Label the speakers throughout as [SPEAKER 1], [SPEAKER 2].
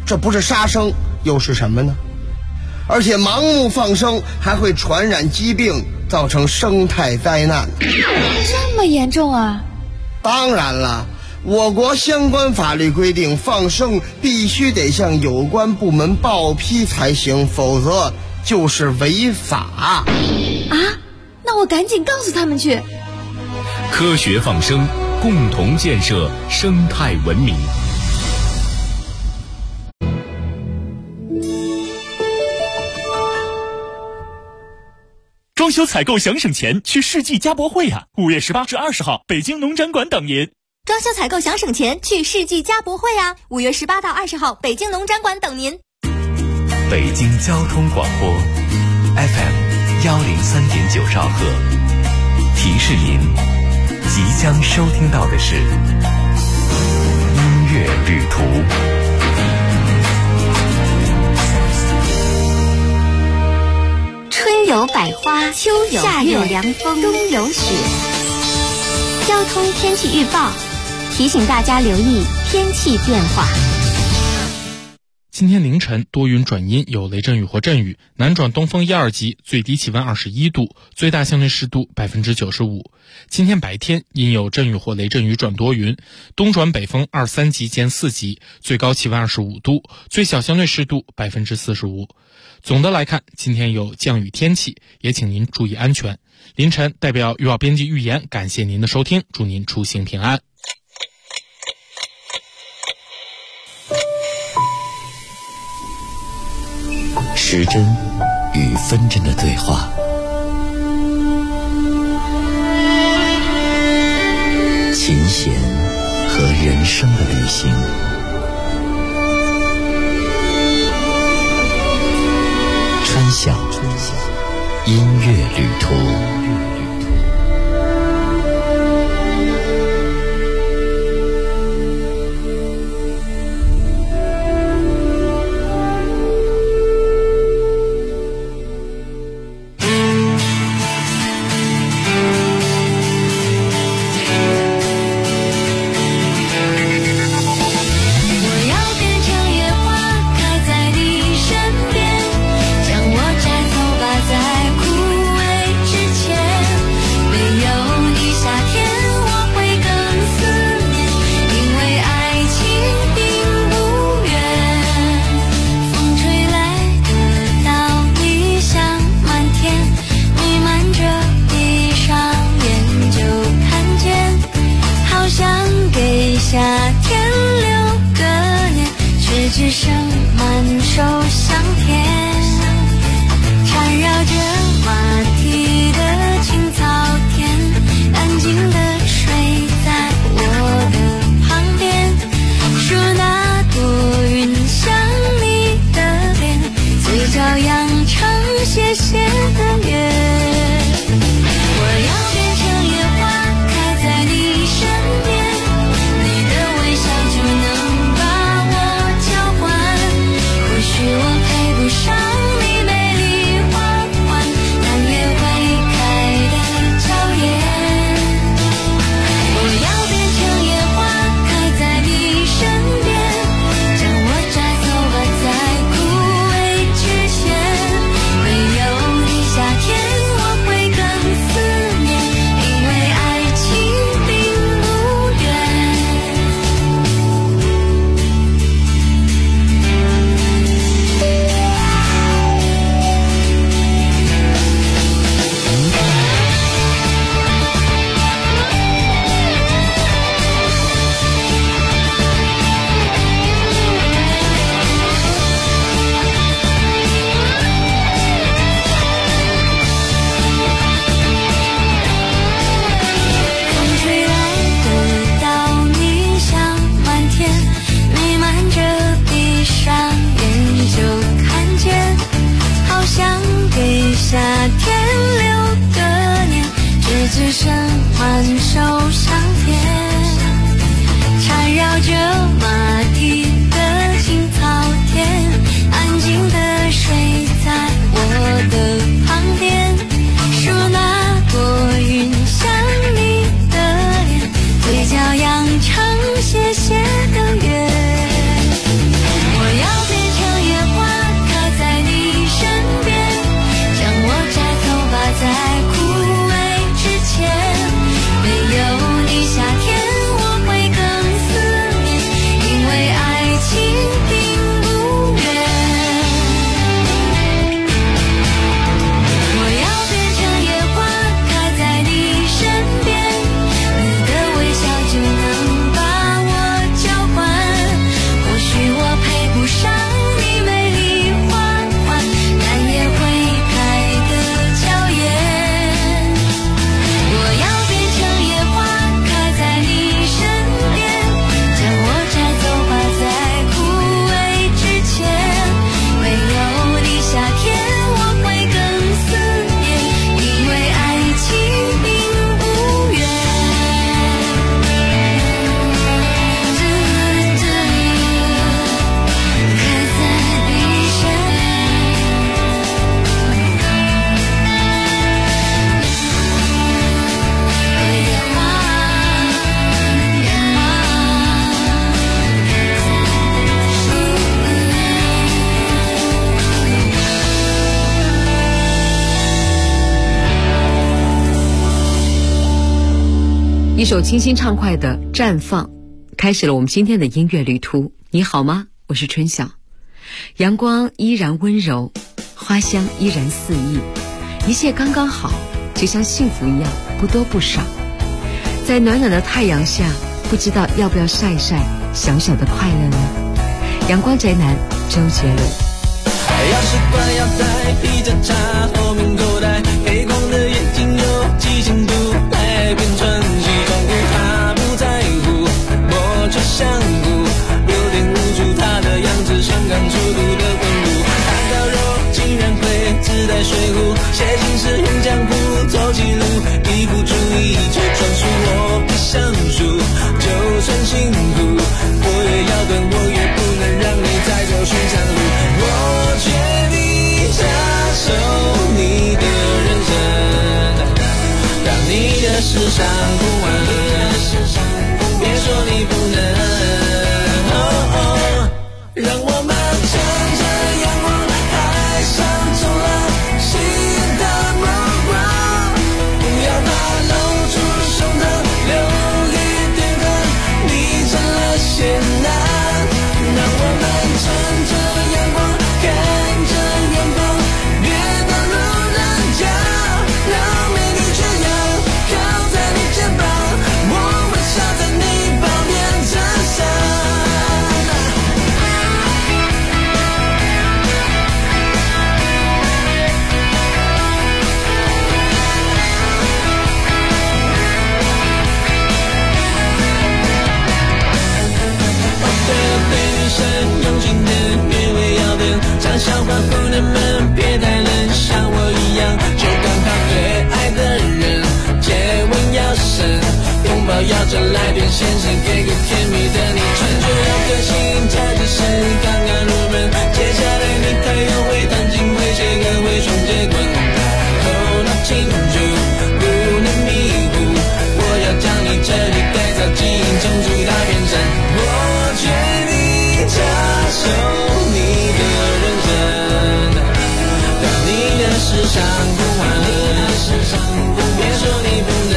[SPEAKER 1] 这不是杀生又是什么呢？而且盲目放生还会传染疾病，造成生态灾难。
[SPEAKER 2] 这么严重啊？
[SPEAKER 1] 当然了，我国相关法律规定，放生必须得向有关部门报批才行，否则就是违法。
[SPEAKER 2] 啊？那我赶紧告诉他们去。
[SPEAKER 3] 科学放生，共同建设生态文明。
[SPEAKER 4] 装修采购想省钱，去世纪家博会呀！5月18至20号，北京农展馆等您。
[SPEAKER 5] 装修采购想省钱，去世纪家博会呀！5月18到20号，北京农展馆等您。
[SPEAKER 3] 北京交通广播 FM 103.9兆赫，提示您即将收听到的是音乐旅途。
[SPEAKER 5] 春有百花，秋有夏有凉风，冬有雪。交通天气预报提醒大家留意天气变化。
[SPEAKER 6] 今天凌晨多云转阴，有雷阵雨或阵雨，南转东风1、2级，最低气温21度，最大相对湿度95%。今天白天阴有阵雨或雷阵雨转多云，东转北风2、3级见4级，最高气温25度，最小相对湿度45%。总的来看，今天有降雨天气，也请您注意安全。凌晨代表预报编辑预言，感谢您的收听，祝您出行平安。
[SPEAKER 7] 时针与分针的对话，琴弦和人生的旅行，春晓音乐旅途。
[SPEAKER 8] 我配不上你美丽花环。 一首清新畅快的《绽放》开始了我们今天的音乐旅途。你好吗？我是春晓。阳光依然温柔，花香依然四溢，一切刚刚好，就像幸福一样，不多不少。在暖暖的太阳下，不知道要不要晒一晒小小的快乐呢？阳光宅男周杰伦。
[SPEAKER 9] 钥匙管腰带，披着茶，后面口袋，黑光的眼睛有几千度，海边穿西装裤，他不在乎，我却想哭，有点无助，他的样子像刚出炉的温炉，看到肉竟然会自带水壶，写信时用浆糊，走起路一不注意就撞树，我不想输，就算辛苦，我也要等，我也不能让你再走寻常路，我决定接受你的人生，让你的世上不完，别说你不能，让我们乘着阳光海上冲浪，吸引的目光，不要怕露出胸膛，留一点汗，你成了仙男，让我们乘着阳光看着远方，别当路人甲，让美女缺氧靠在你肩膀，我微笑在你旁边衬衫。对女生用心点，约会要点，讲笑话姑娘们别太冷，像我一样就刚好对爱的人，接吻要深，拥抱要再来点先生，给个甜蜜的你，穿着要个性，才只是刚刚入门，接下来你还有会弹琴，会写歌，会双截棍，头脑清楚，不能迷糊，我要将你彻底改造基因，种出大片山，我决定接受你的认真，让你的世上不完，别说你不能，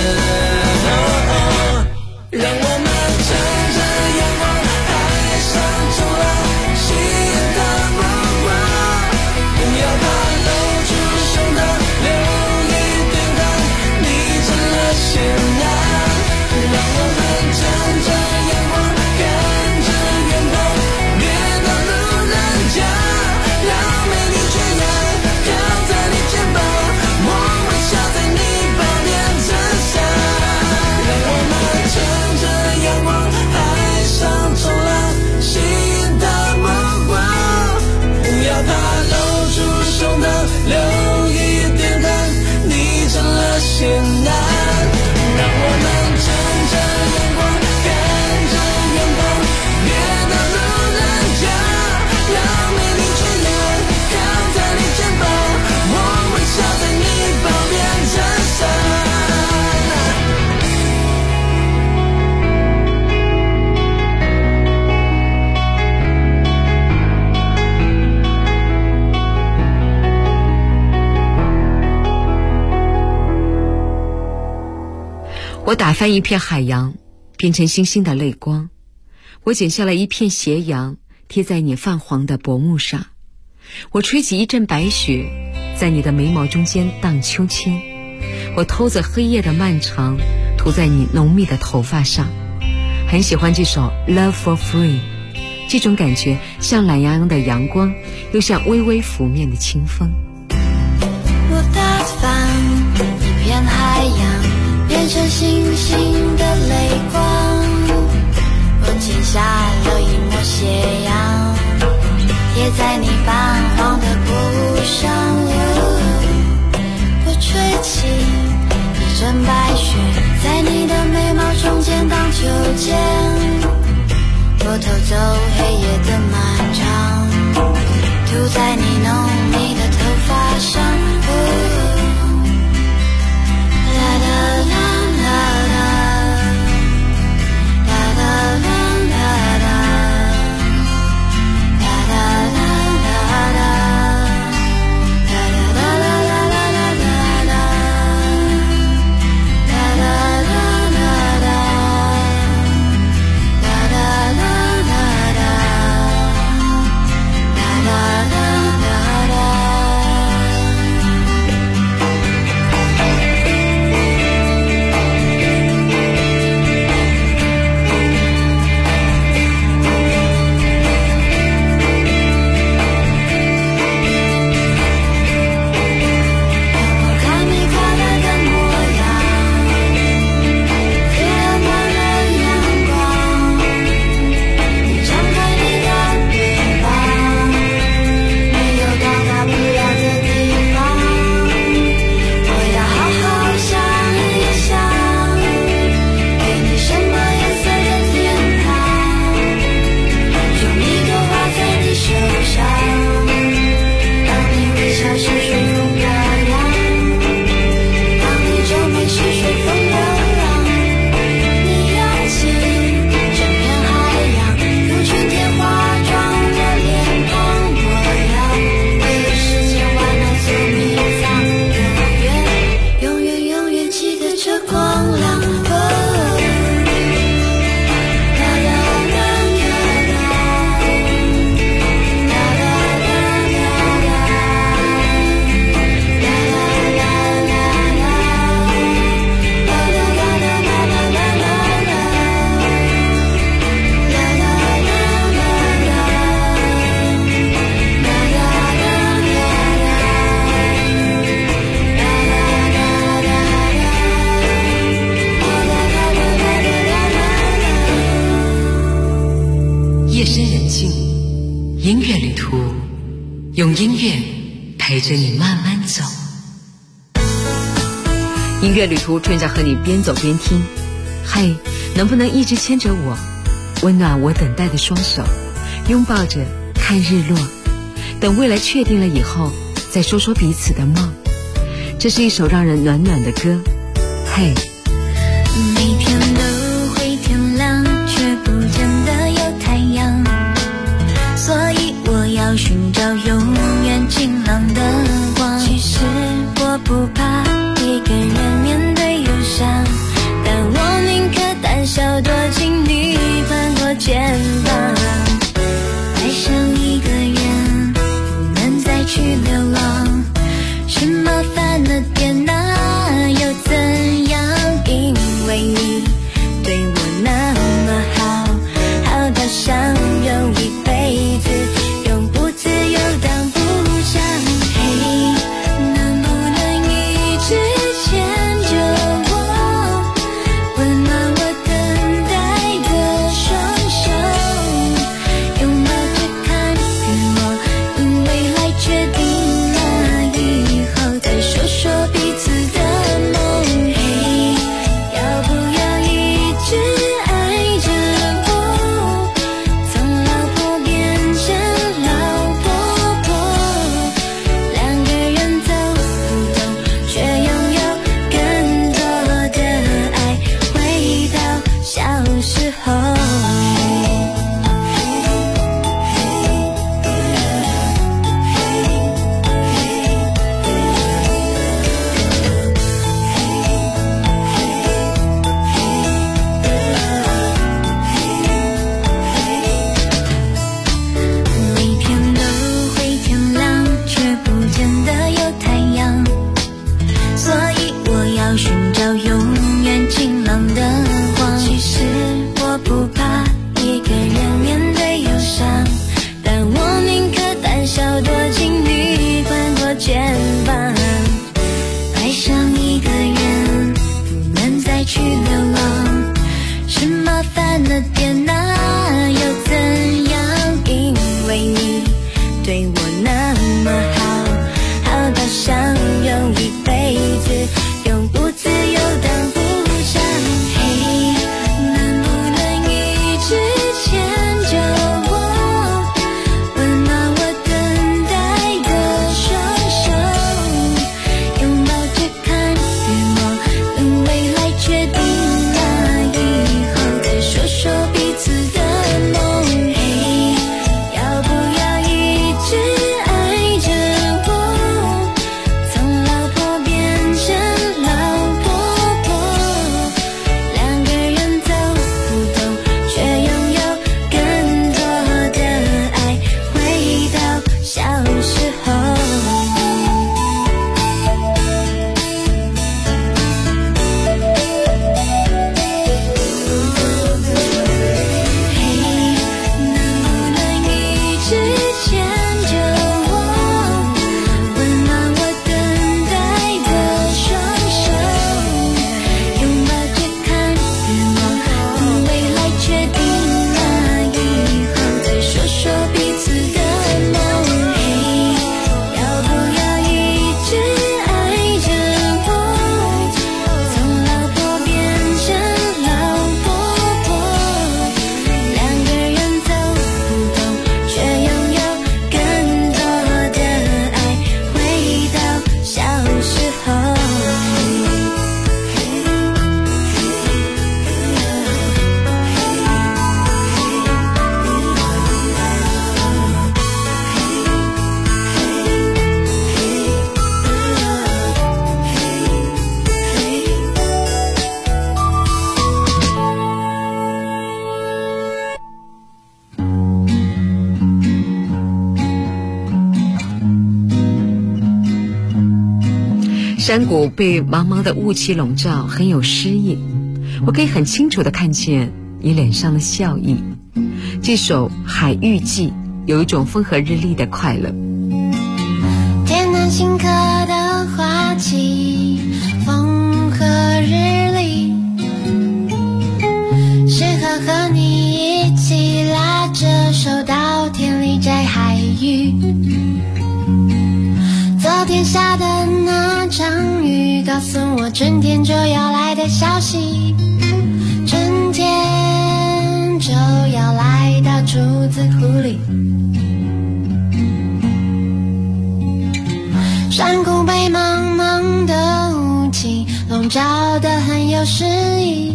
[SPEAKER 9] 让我们乘着阳光海上冲浪，吸引的目光，不要怕露出胸膛，留一点汗，你成了仙男，让我们乘着阳光看着远方，别当路人甲，让美女缺氧靠在你肩膀，我微笑在你旁边衬衫，让我们乘着阳光海上冲浪，吸引的目光，不要怕露出胸膛，留一点汗，你成了仙男，让我们乘着阳光看着远方，别当路人甲，让美女缺氧靠在你肩膀，我微笑在你旁边衬衫。
[SPEAKER 8] 我打翻一片海洋，变成星星的泪光。我剪下了一片斜阳，贴在你泛黄的薄幕上。我吹起一阵白雪，在你的眉毛中间荡秋千。我偷着黑夜的漫长，涂在你浓密的头发上。很喜欢这首 Love for Free， 这种感觉像懒洋洋的阳光，又像微微拂面的清风。
[SPEAKER 10] 我打翻一片海洋，变成星星的泪光，我剪下了一抹斜阳，贴在你泛黄的薄雾上，我吹起一阵白雪，在你的眉毛中间荡秋千，我偷走黑夜的漫长，涂在你浓密的头发上，啦啦啦啦啦啦啦啦啦啦啦啦。
[SPEAKER 8] 音乐旅途，用音乐陪着你慢慢走。音乐旅途正在和你边走边听。嘿，能不能一直牵着我，温暖我等待的双手，拥抱着看日落，等未来确定了以后，再说说彼此的梦。这是一首让人暖暖的歌。嘿，
[SPEAKER 10] 每天都会天亮，却不见得有太阳，所以我要寻找永远晴朗的光。其实我不怕一个人面对忧伤，但我宁可胆小躲进你宽阔肩膀。爱上一个人，不能再去流浪，什么烦了点哪又怎样？因为你对我那么好，好到想用一辈子，永不自由当不想。嘿，能不能一直牵着我，温暖我等待的双手，拥抱着看日落，等未来决定了以后，再说说彼此的梦。嘿，要不要一直爱着我，从老婆变成老婆婆，两个人走不动，却拥有更多的爱，回到小时候。每天都会天亮，却不见得有太阳，所以我要寻找永远晴朗的光。其实我不怕一个人面对忧伤，但我宁可胆小躲进你宽阔肩膀。爱上一个人，不能再去流浪，什么烦了点哪又怎样？因为你对我那么好，好到想用一辈子，永不自由当不想。嘿，能不能一直牵着我，温暖我等待的双手，拥抱着看日落，等未来决定了以后，再说说彼此的梦。嘿，要不要一直爱着我，从老婆变成老婆婆，两个人走不动，却拥有更多的爱，回到小时候。嘿，能不能一直牵着我，温暖我等待的双手，拥抱着看日落，等未来决定了以后，再说说彼此的梦。嘿，要不要一直爱着我，从老婆变成老婆婆，两个人走不动，却拥有更多的爱，回到小时候。
[SPEAKER 8] 山谷被茫茫的雾气笼罩，很有诗意。我可以很清楚地看见你脸上的笑意。这首《海域记》有一种风和日丽的快乐。
[SPEAKER 10] 天南星科的花期，风和日丽，适合和你一起拉着手到田里摘海天下的那场雨告诉我春天就要来的消息，春天就要来到竹子湖里。山谷被茫茫的雾气笼罩得很有诗意，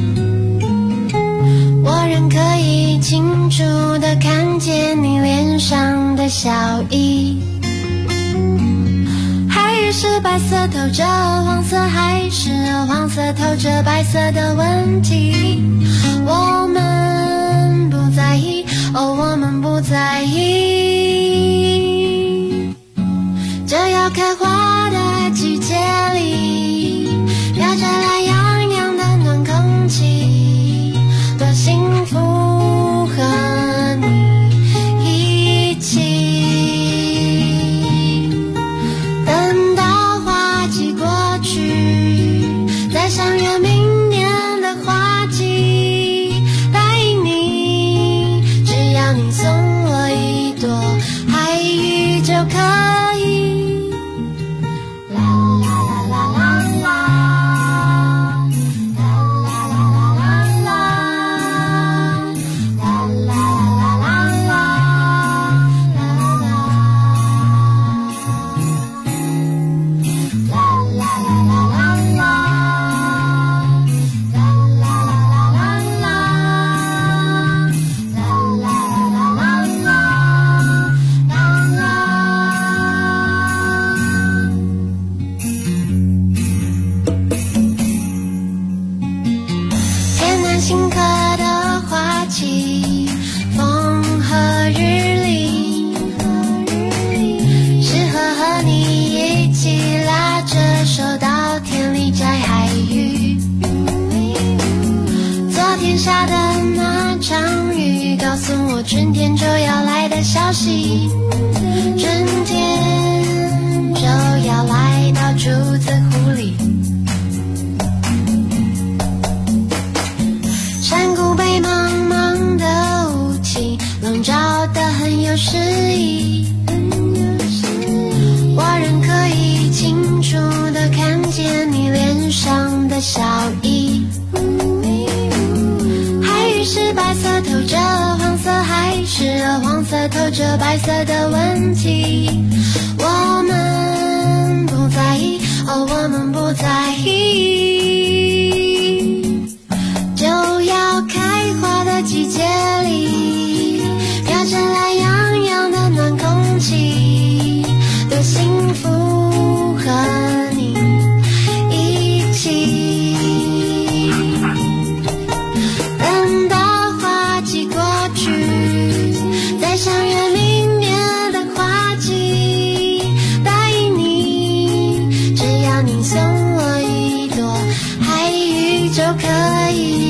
[SPEAKER 10] 我仍可以清楚地看见你脸上的笑意。海日是白色透着黄色，还是黄色透着白色的问题，我们不在意，哦，我们不在意。这要开花的季节里，飘着懒洋洋的暖空气，多幸福和你一起。等到花季过去，再相约明年的花季，答应你，只要你送我一朵海芋就可以。新刻的花期，风和日丽，适合和你一起拉着手到田里摘海芋。昨天下的那场雨告诉我春天就要来的消息，春天就要来到竹子湖里。山谷被茫茫的雾气笼罩得很有诗意，我仍可以清楚地看见你脸上的笑意。海芋是白色透着黄色，还是黄色透着白色的问题，我们不在意，哦，我们不在意。就要开花的季节里，飘着懒洋洋的暖空气，多幸福和你一起。等到花季过去，再相约明年的花季，答应你，只要你送我一朵海芋就可以。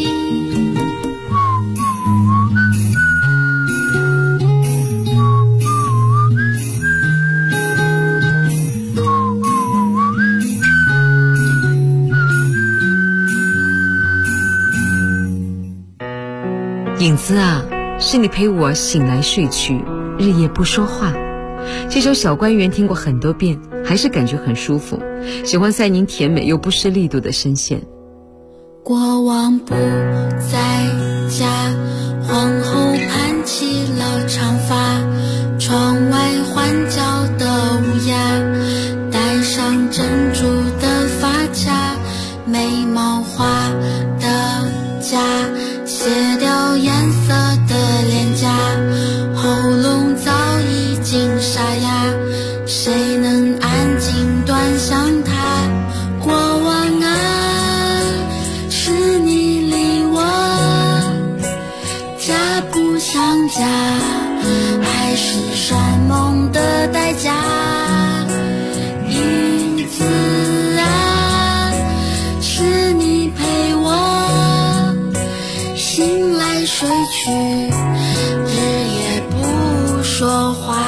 [SPEAKER 8] 影子啊，是你陪我醒来睡去，日夜不说话。这首小官员听过很多遍，还是感觉很舒服，喜欢赛宁甜美又不失力度的声线。
[SPEAKER 10] 国王不在家，皇后盘起了长发，窗外环角的乌鸦戴上珍珠的发卡，眉毛画的假，卸掉颜色的脸颊，喉咙早已经沙哑，谁能安静端详它？国王啊，是你离我家不像家，还是山盟的代价？影子啊，是你陪我醒来睡去，日夜不说话。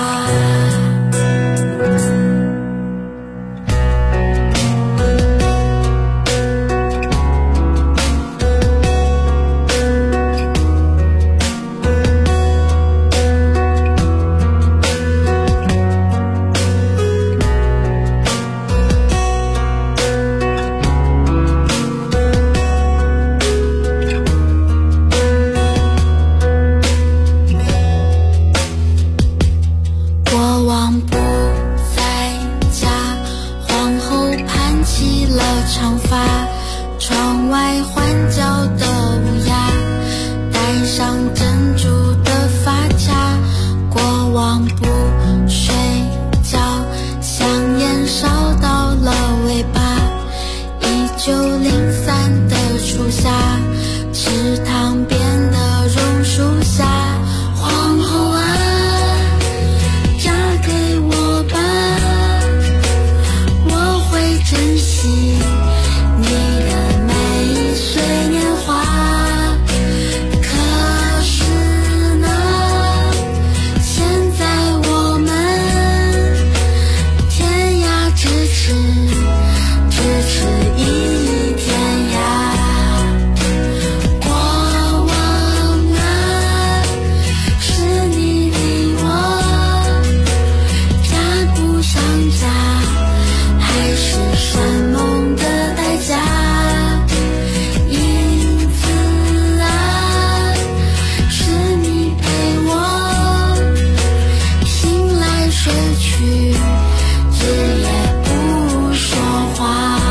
[SPEAKER 10] 忘不睡觉，香烟烧到了尾巴。1903的初夏，池塘边的榕树下，皇后啊，嫁给我吧，我会珍惜你的每一岁年华。可是呢，现在我们天涯咫尺，咫尺一天涯。过往啊，是你离我赶不上家，还是山盟的代价？因此啊，是你陪我醒来睡去，日夜不说话。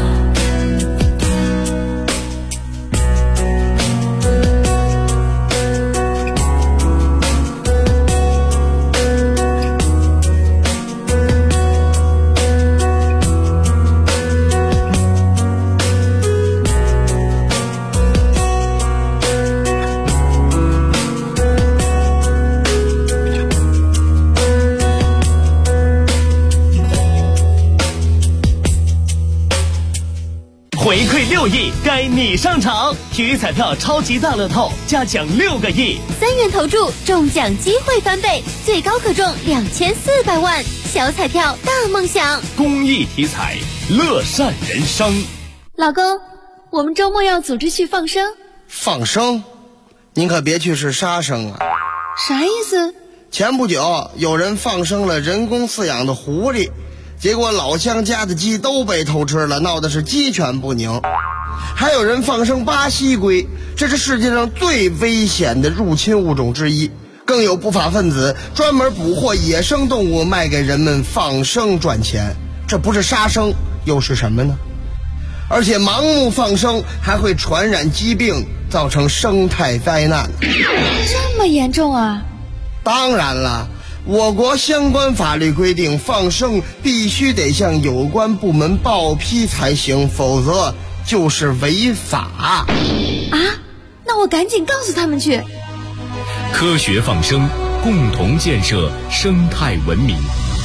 [SPEAKER 11] 回馈6亿，该你上场！体育彩票超级大乐透加奖6个亿
[SPEAKER 2] ，3元投注中奖机会翻倍，最高可中2400万。小彩票大梦想，
[SPEAKER 11] 公益体彩，乐善人生。
[SPEAKER 2] 老公，我们周末要组织去放生。
[SPEAKER 1] 放生？您可别去是杀生啊！
[SPEAKER 2] 啥意思？
[SPEAKER 1] 前不久有人放生了人工饲养的狐狸，结果老乡家的鸡都被偷吃了，闹的是鸡犬不宁。还有人放生巴西龟，这是世界上最危险的入侵物种之一。更有不法分子专门捕获野生动物卖给人们放生赚钱，这不是杀生又是什么呢？而且盲目放生还会传染疾病，造成生态灾难。
[SPEAKER 2] 这么严重啊？
[SPEAKER 1] 当然了，我国相关法律规定，放生必须得向有关部门报批才行，否则就是违法。
[SPEAKER 2] 啊？那我赶紧告诉他们去。
[SPEAKER 3] 科学放生，共同建设生态文明。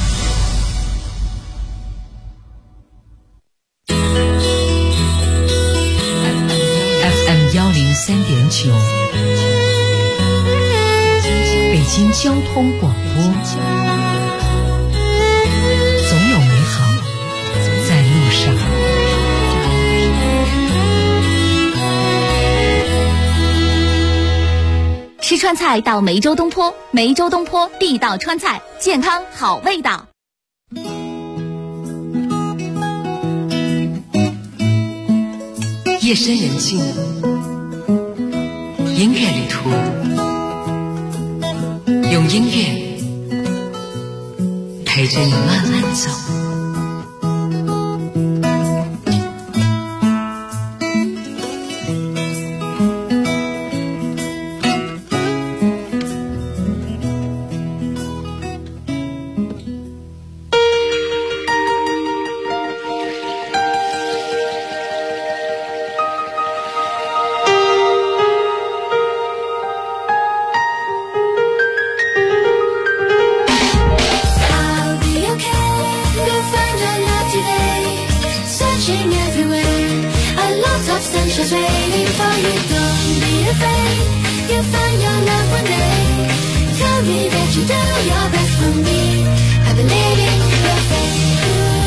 [SPEAKER 8] FM 103.9，北京交通广播。总有美好在路上。
[SPEAKER 5] 吃川菜到梅州东坡，梅州东坡地道川菜，健康好味道。
[SPEAKER 8] 夜深人静，音乐旅途，用音乐陪着你慢慢走。
[SPEAKER 10] Just waiting for you, don't be afraid. You'll find your love one day. Tell me that you do your best for me. I believe in your faith.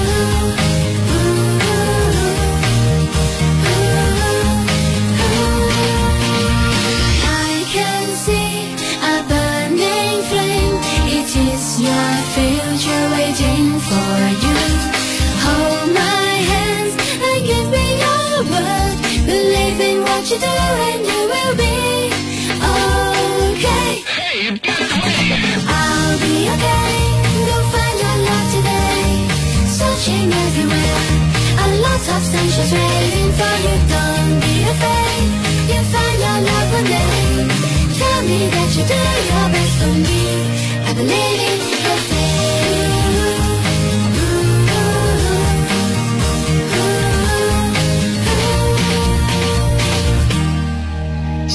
[SPEAKER 10] I can see a burning flame. It is your future waiting for you. Hold my hands and give me your word. Believe in what you do and you will be okay. I'll be okay. Go find your love today. Searching everywhere. A lot of sunshine waiting for you. Don't be afraid. You'll find your love one day. Tell me that you do your best for me. I believe in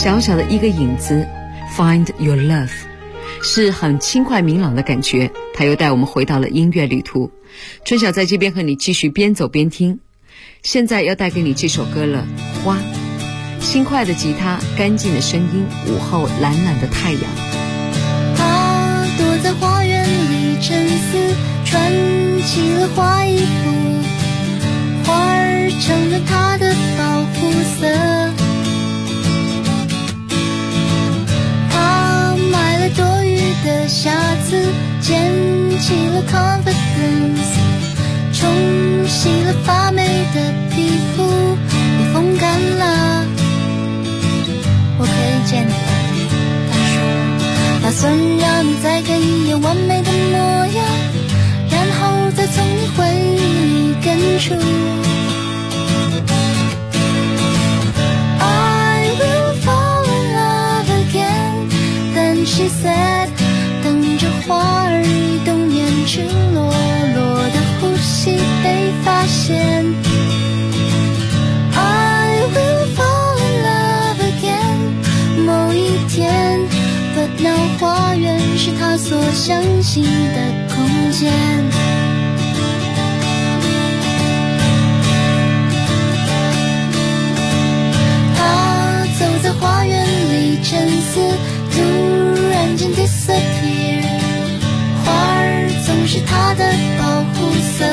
[SPEAKER 8] 小小的一个影子 Find your love， 是很轻快明朗的感觉。它又带我们回到了音乐旅途。春晓在这边和你继续边走边听。现在要带给你这首歌了，花。轻快的吉他，干净的声音，午后懒懒的太阳。
[SPEAKER 10] 他躲在花园里沉思，穿起了花衣服，花儿成了他的保护色。他买了多余的瑕疵，捡起了 confidence， 冲洗了发霉的皮肤，你风干了，我可以见你了。他说打算让你再看一眼完美的模样，然后再从你回忆里根除。I will fall in love again， 但 she said， 等着花儿移动，年轻落落的呼吸被发现。I will fall in love again， 某一天 ，But now 花园是他所相信的空间。他走在花园里沉思，突然间 disappear， 花儿总是他的保护色。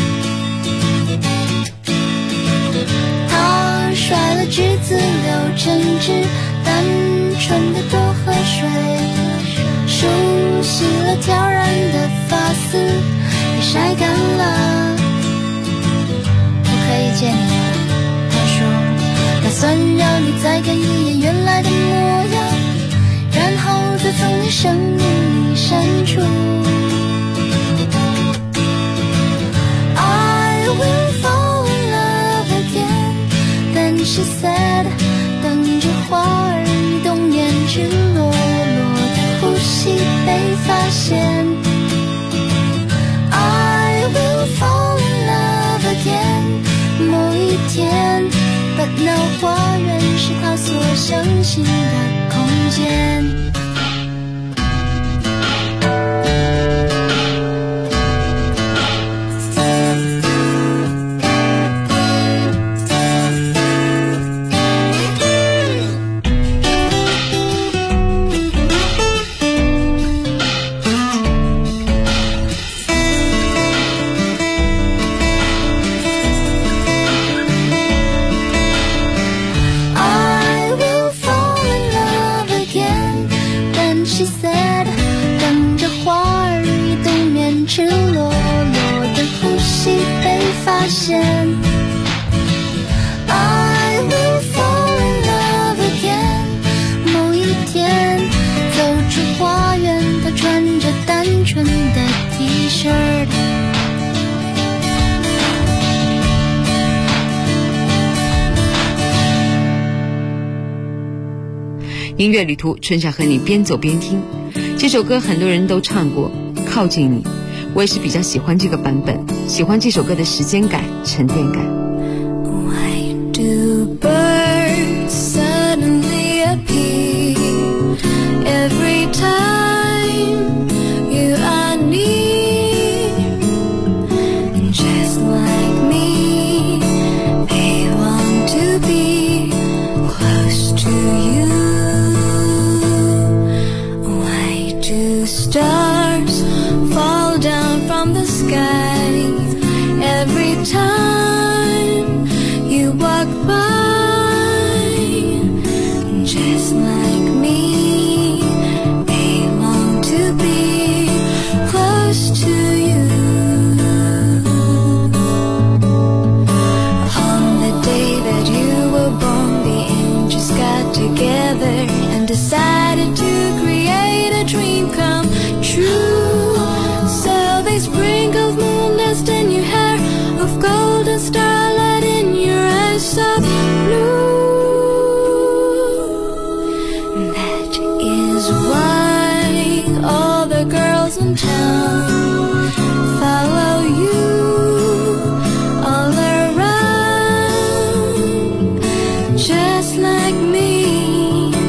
[SPEAKER 10] 他甩了橘子，柳橙汁，单纯的多喝水，梳洗了挑染的发丝，也晒干了，我可以见你了。他说打算让你再看一眼原来的模样，然后再从你生命里删除。I will fall in love again， 但 she said， 等着花儿移动，年纪落落的呼吸被发现。I will fall in love again， 某一天 ，But now 花园是他所相信的空间。I will fall in love again， 某一天走出花园，他穿着单纯的 T-shirt。
[SPEAKER 8] 音乐旅途，春夏和你边走边听。这首歌很多人都唱过，靠近你。我也是比较喜欢这个版本，喜欢这首歌的时间感、沉淀感。
[SPEAKER 10] Why do birds suddenly appear every time you are near? Just like me, they want to be close to you. Why do stars fall down from the sky every time you walk by? Just like me, they long to be close to you. On the day that you were born, the angels got together and decided to create a dream come true. So they sprinkled moon dust in your hair, of golden starlight in your eyes of blue. That is why all the girls in town follow you all around. Just like me,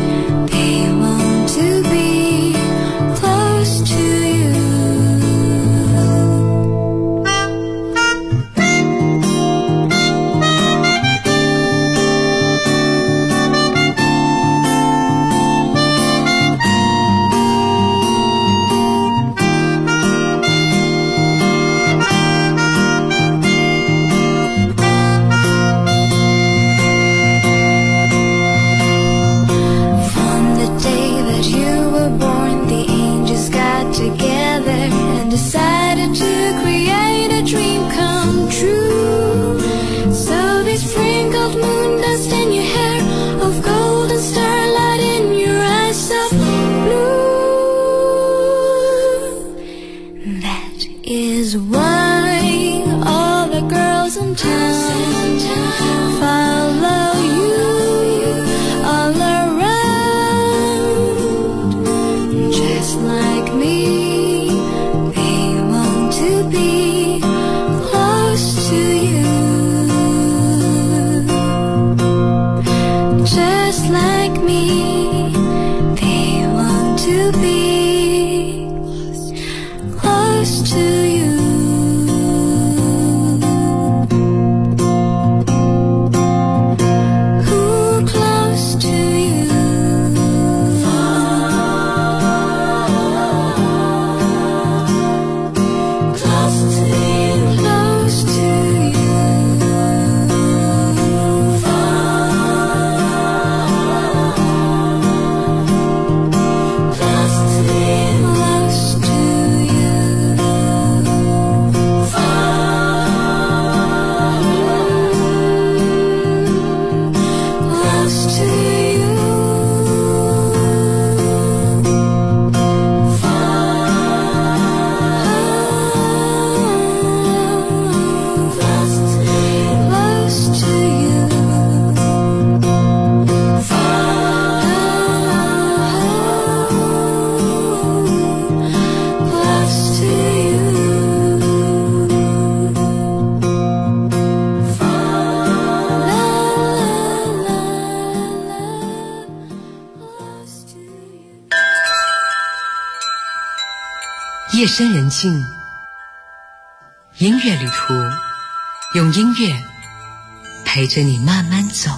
[SPEAKER 10] is why all the girls in town follow you all around. Just like me, they want to be close to you. Just like me, they want to be close to you. Who close to you? Close to you. Close to you.
[SPEAKER 8] 夜深人静，音乐旅途，用音乐陪着你慢慢走。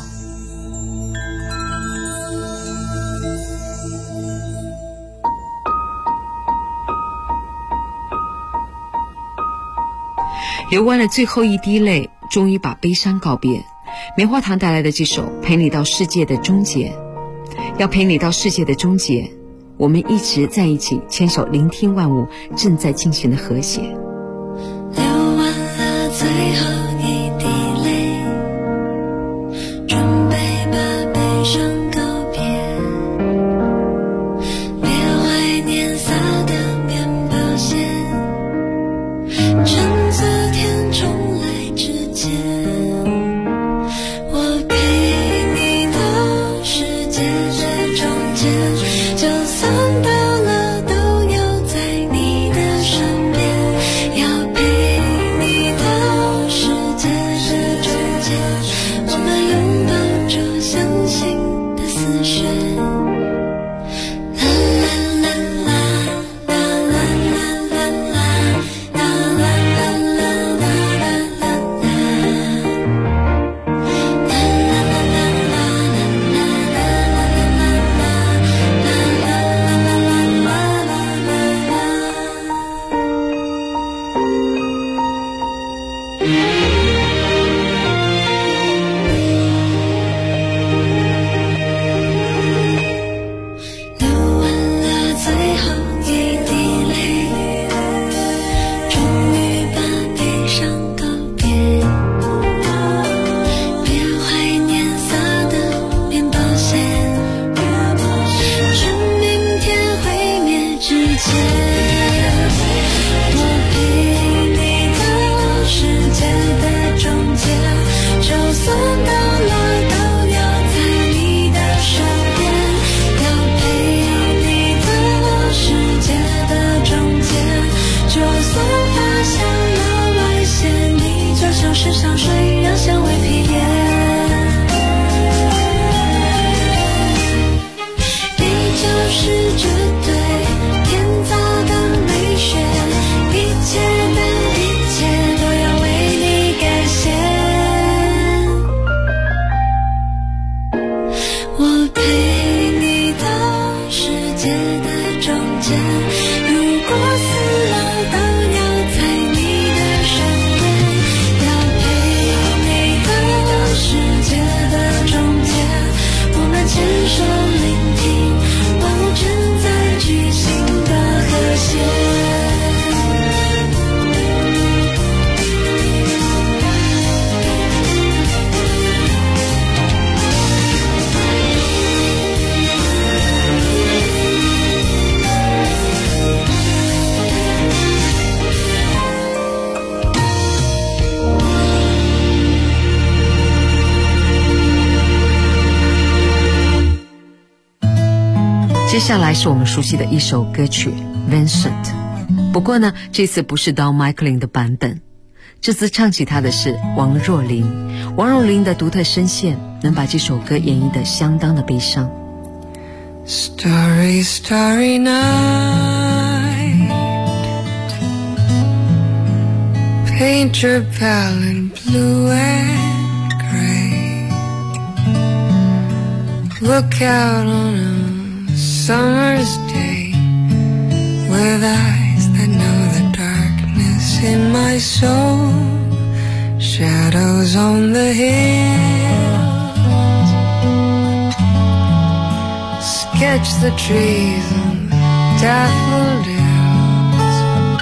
[SPEAKER 8] 流完了最后一滴泪，终于把悲伤告别。棉花糖带来的这首《陪你到世界的终结》，要陪你到世界的终结，我们一直在一起，牵手聆听万物正在进行的和谐。
[SPEAKER 10] 流完了最后一滴泪，准备把悲伤告别，别怀念撒的面包屑，趁昨天重来之前，我陪你到世界的中间，就算到了都要在你的身边，
[SPEAKER 8] 下来是我们熟悉的一首歌曲 Vincent， 不过呢，这次不是 Don McLean 的版本，这次唱起它的是王若琳。王若琳的独特声线能把这首歌演绎得相当的悲伤。
[SPEAKER 9] Starry, starry night, paint your palette blue and gray, look out on a summer's day with eyes that know the darkness in my soul, shadows on the hills, sketch the trees and daffodils,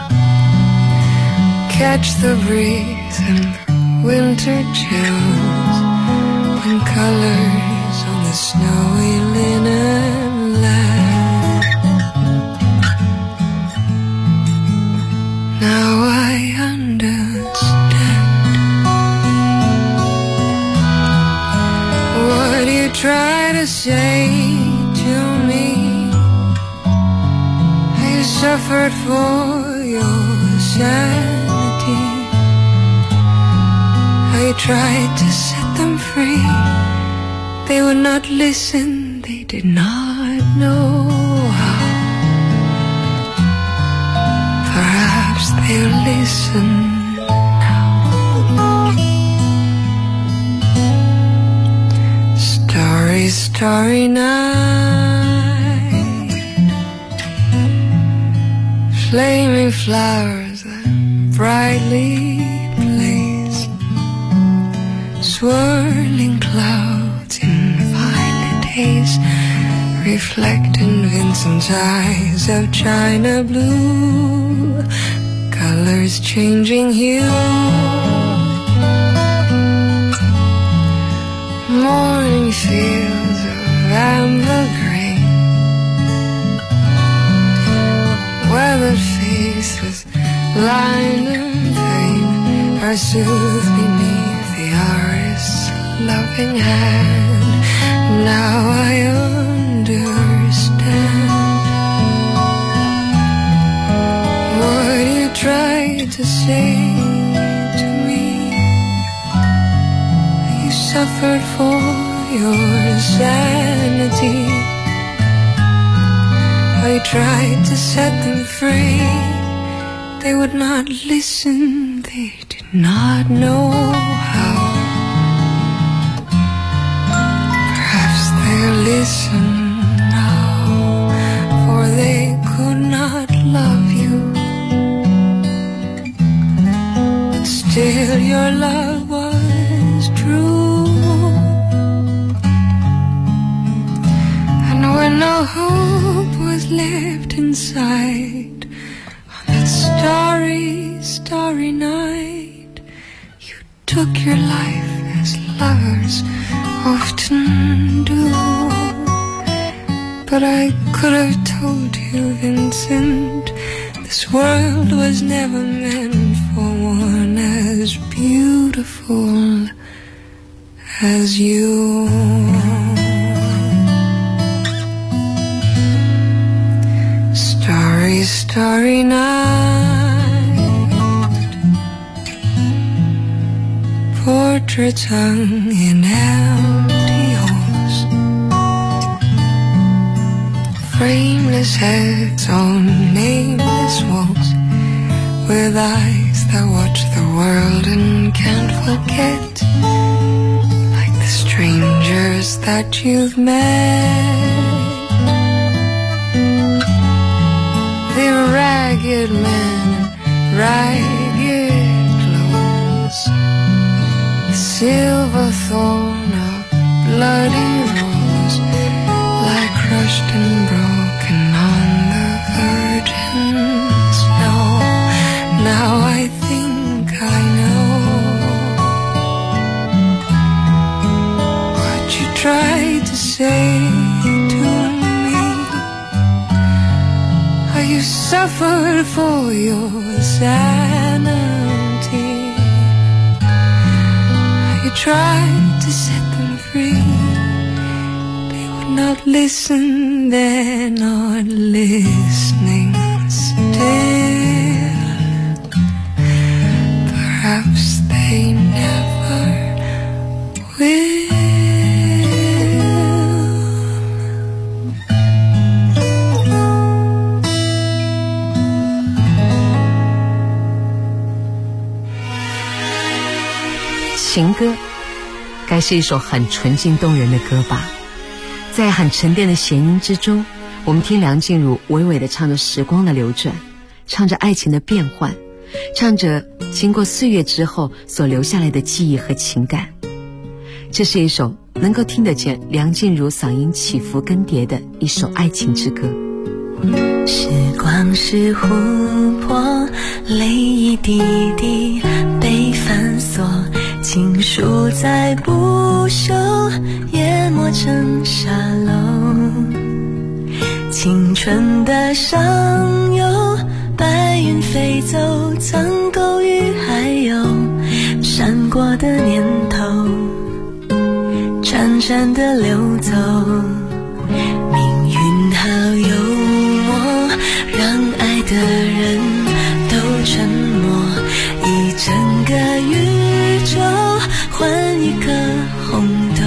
[SPEAKER 9] catch the breeze and the winter chills, and colors on the snowy linen land. Now I understand what you try to say to me. I suffered for your sanity. I tried to set them free. They would not listen, they did not know how. Perhaps they'll listen now. Starry, starry night, flaming flowers that brightly blaze, swirling clouds in violet haze, reflect in Vincent's eyes of china blue, colors changing hue. Morning fields of amber grain, weathered face with line and vein, are soothed beneath the artist's loving hand. Now I understand what you tried to say to me. You suffered for your sanity. I tried to set them free. They would not listen, they did not know how. Perhaps they'll listen now, for they could not love you. But still your love was true. And when no hope was left inside, on that starry, starry night, you took your life as lovers often do. But I could have told you, Vincent, this world was never meant for one as beautiful as you. Starry, starry night, portraits hung in empty halls, frameless heads on nameless walls, with eyes that watch the world and can't forget, like the strangers that you've met. The ragged men in ragged clothes, the silver thorn of bloody rose, lie crushed and broken on the virgin snow. Now I think I know what you tried to say to me. How you suffered for your sanity. How you tried to set them free. They would not listen, they're not listening still. Perhaps they never will.
[SPEAKER 8] 情歌该是一首很纯净动人的歌吧，在很沉淀的弦音之中，我们听梁静茹娓娓地唱着时光的流转，唱着爱情的变换，唱着经过岁月之后所留下来的记忆和情感。这是一首能够听得见梁静茹嗓音起伏更迭的一首爱情之歌。
[SPEAKER 10] 时光是湖泊，泪一滴滴被反锁，情书在不朽，淹没成沙漏。青春的上游，白云飞走，苍狗与还有闪过的念头，潺潺的流走。命运好幽默，让爱的人都沉默，一整个宇宙换一颗红豆。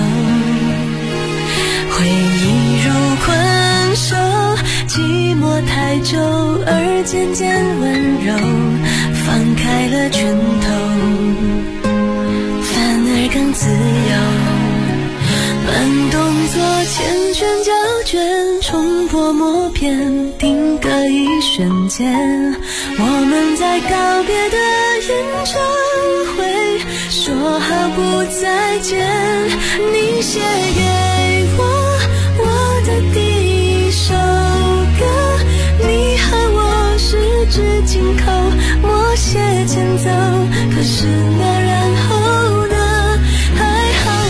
[SPEAKER 10] 回忆如困兽，寂寞太久而渐渐温柔，放开了拳头，反而更自由。慢动作缱绻胶卷，冲破默片，定格一瞬间。我们在告别的演唱会说好不再见。你写给我的第一首歌，你和我十指紧扣，默写前奏。可是那然后呢？还好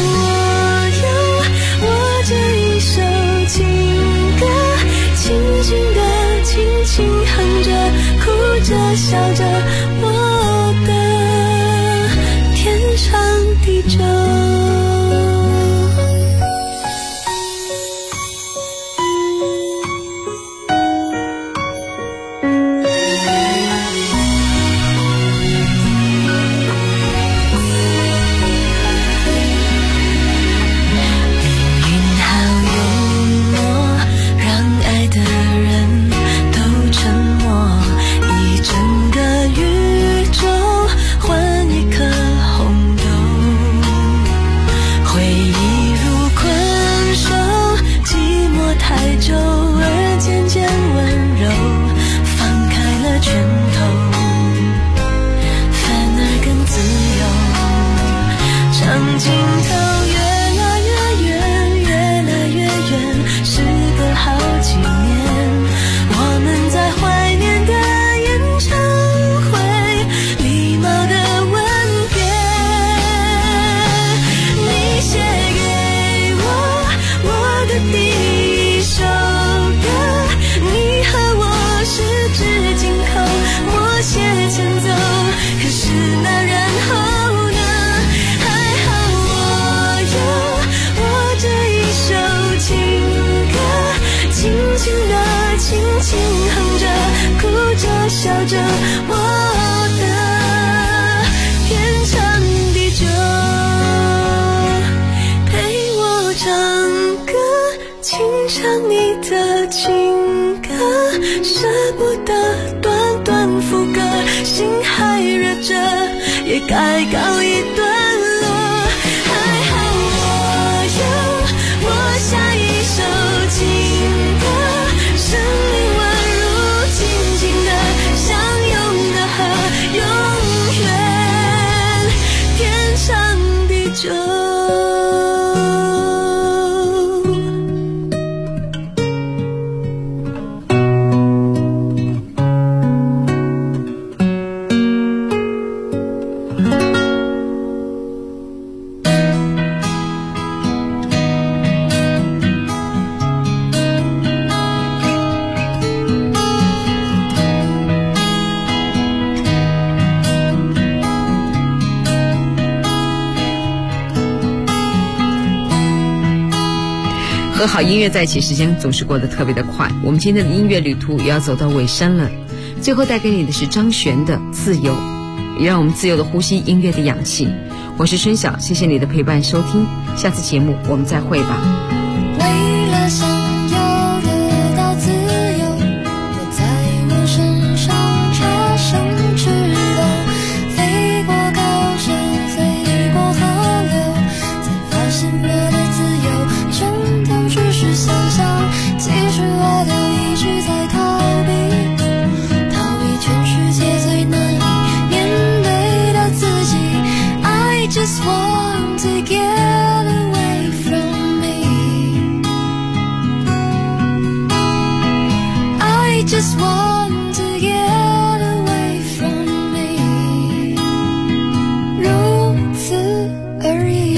[SPEAKER 10] 我这一首情歌，轻轻地轻轻哼着，哭着笑着，我的天长地久。笑着，我的天长地久，陪我唱歌，轻唱你的情歌，舍不得短短副歌，心还热着，也该告一段落。还好我下一首情歌，生命宛如静静的相拥的河，永远天长地久。
[SPEAKER 8] 和好音乐在一起，时间总是过得特别的快。我们今天的音乐旅途也要走到尾声了，最后带给你的是张悬的《自由》，也让我们自由的呼吸音乐的氧气。我是春晓，谢谢你的陪伴收听，下次节目我们再会吧。
[SPEAKER 10] 为了想要得到自由，我在我身上插上翅膀，飞过高山，飞过河流，才发现我的自由全都只是想象。其实我都一直在逃避全世界最难以面对的自己。I just want to get away from me. I just want to get away from me. 如此而已。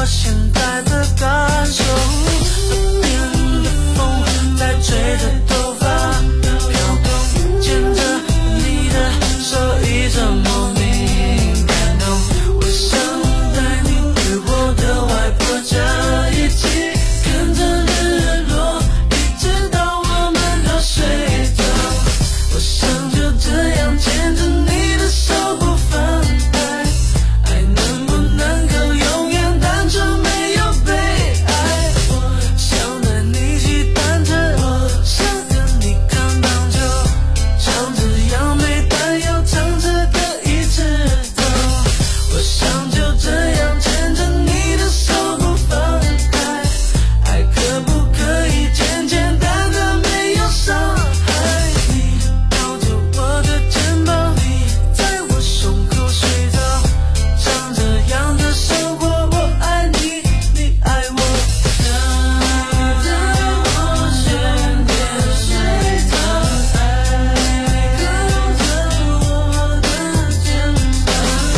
[SPEAKER 9] 我现在的感受。耳边的风在吹着头发飘动，牵着你的手一直莫名感动。我想带你回我的外婆家，一起跟着日落，一直到我们都睡着。我想就这样牵着你的手不放开，爱能不能够永远单纯没有被爱。我想带你骑单车，想跟你看棒球，唱着杨梅但又唱着歌一直走。我想就这样牵着你的手不放开，爱可不可以简简单单没有伤害。你抱着我的肩膀，你在我胸口睡着，像这样的生活，我爱你，你爱我。想让我先别睡着，爱靠着我的肩膀，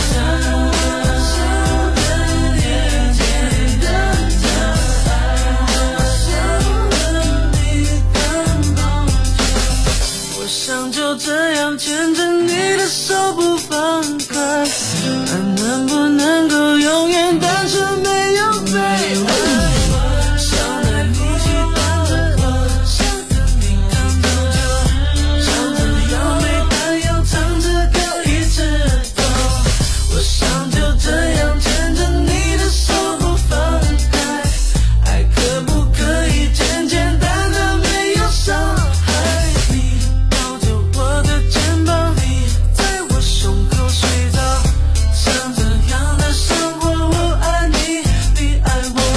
[SPEAKER 9] 想跟眼前的他爱，我想就这样牵着你的手不放开，爱能不能够永远单纯没有被爱。想带你骑单车，想跟你看棒球，唱着杨梅但又唱着歌一直走。我想就这样牵着你的手不放开，爱可不可以简简单单没有伤害。你抱着我的肩膀，你在我胸口睡着，像这样的生活，我爱你，你爱我。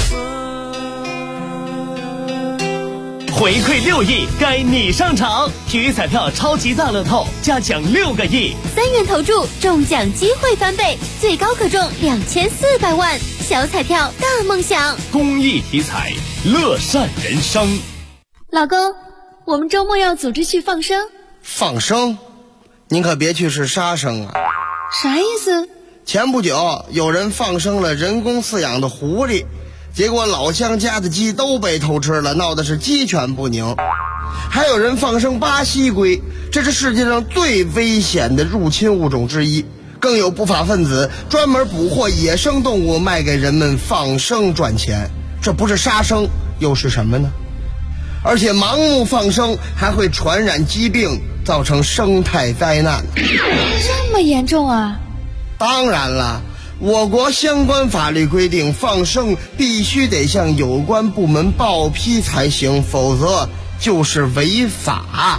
[SPEAKER 11] 回馈6亿，该你上场！体育彩票超级大乐透加奖6个亿
[SPEAKER 2] ，3元投注中奖机会翻倍，最高可中2400万，小彩票大梦想。
[SPEAKER 11] 公益体彩，乐善人生。
[SPEAKER 12] 老公，我们周末要组织去放生。
[SPEAKER 1] 放生？您可别去是杀生啊！
[SPEAKER 12] 啥意思？
[SPEAKER 1] 前不久有人放生了人工饲养的狐狸，结果老乡家的鸡都被偷吃了，闹得是鸡犬不宁。还有人放生巴西龟，这是世界上最危险的入侵物种之一。更有不法分子专门捕获野生动物卖给人们放生赚钱，这不是杀生又是什么呢？而且盲目放生还会传染疾病，造成生态灾难。
[SPEAKER 12] 这么严重啊？
[SPEAKER 1] 当然了，我国相关法律规定，放生必须得向有关部门报批才行，否则就是违法。
[SPEAKER 12] 啊？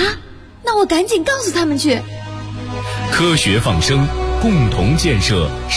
[SPEAKER 12] 那我赶紧告诉他们去。
[SPEAKER 3] 科学放生，共同建设